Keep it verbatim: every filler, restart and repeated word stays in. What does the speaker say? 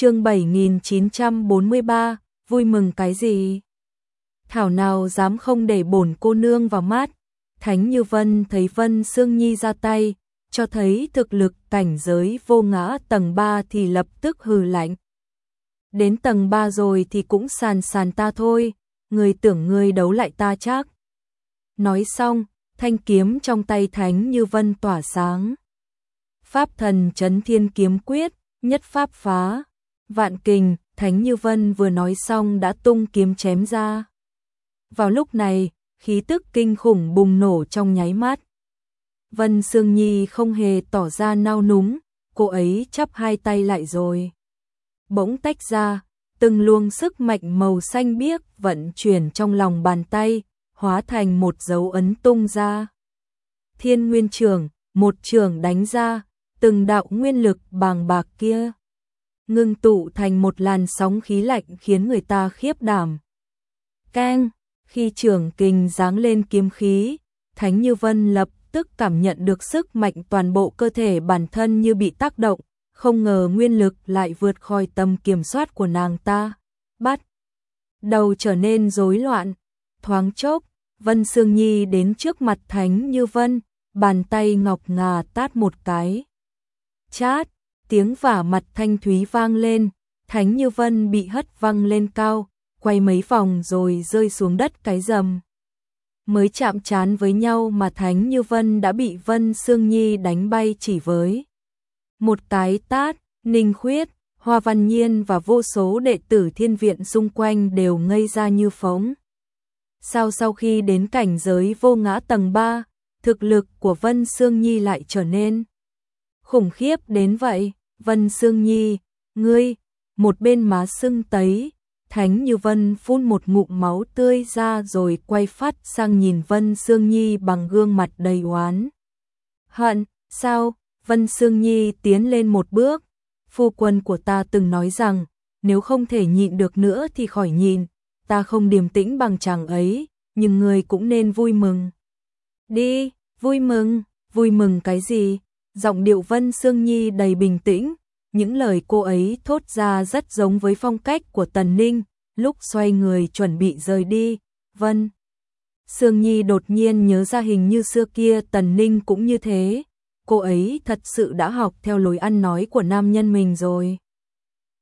Chương bảy nghìn chín trăm bốn mươi ba, vui mừng cái gì? Thảo nào dám không để bổn cô nương vào mắt. Thánh Như Vân thấy Vân Sương Nhi ra tay, cho thấy thực lực cảnh giới vô ngã tầng ba thì lập tức hừ lạnh. Đến tầng ba rồi thì cũng sàn sàn ta thôi, người tưởng người đấu lại ta chắc. Nói xong, thanh kiếm trong tay Thánh Như Vân tỏa sáng. Pháp thần Chấn Thiên Kiếm Quyết, nhất pháp phá. Vạn kình, Thánh Như Vân vừa nói xong đã tung kiếm chém ra. Vào lúc này, khí tức kinh khủng bùng nổ trong nháy mắt. Vân Sương Nhi không hề tỏ ra nao núng, cô ấy chắp hai tay lại rồi. Bỗng tách ra, từng luồng sức mạnh màu xanh biếc vận chuyển trong lòng bàn tay, hóa thành một dấu ấn tung ra. Thiên Nguyên Trường, một trường đánh ra, từng đạo nguyên lực bàng bạc kia ngưng tụ thành một làn sóng khí lạnh khiến người ta khiếp đảm. Keng, khi trường kình giáng lên kiếm khí, Thánh Như Vân lập tức cảm nhận được sức mạnh toàn bộ cơ thể bản thân như bị tác động, không ngờ nguyên lực lại vượt khỏi tầm kiểm soát của nàng ta. Bắt đầu trở nên rối loạn, thoáng chốc, Vân Sương Nhi đến trước mặt Thánh Như Vân, bàn tay ngọc ngà tát một cái. Chát, tiếng vả mặt thanh thúy vang lên, Thánh Như Vân bị hất văng lên cao, quay mấy vòng rồi rơi xuống đất cái rầm. Mới chạm trán với nhau mà Thánh Như Vân đã bị Vân Sương Nhi đánh bay chỉ với một cái tát. Ninh Khuyết, Hoa Văn Nhiên và vô số đệ tử Thiên Viện xung quanh đều ngây ra như phỗng. Sao sau khi đến cảnh giới vô ngã tầng ba, thực lực của Vân Sương Nhi lại trở nên khủng khiếp đến vậy? Vân Sương Nhi, ngươi, một bên má sưng tấy, Thánh Như Vân phun một ngụm máu tươi ra rồi quay phát sang nhìn Vân Sương Nhi bằng gương mặt đầy oán hận. Sao? Vân Sương Nhi tiến lên một bước. Phu quân của ta từng nói rằng, nếu không thể nhịn được nữa thì khỏi nhịn, ta không điềm tĩnh bằng chàng ấy, nhưng ngươi cũng nên vui mừng. Đi, vui mừng, vui mừng cái gì? Giọng điệu Vân Sương Nhi đầy bình tĩnh, những lời cô ấy thốt ra rất giống với phong cách của Tần Ninh, lúc xoay người chuẩn bị rời đi. Vân Sương Nhi đột nhiên nhớ ra hình như xưa kia Tần Ninh cũng như thế, cô ấy thật sự đã học theo lối ăn nói của nam nhân mình rồi.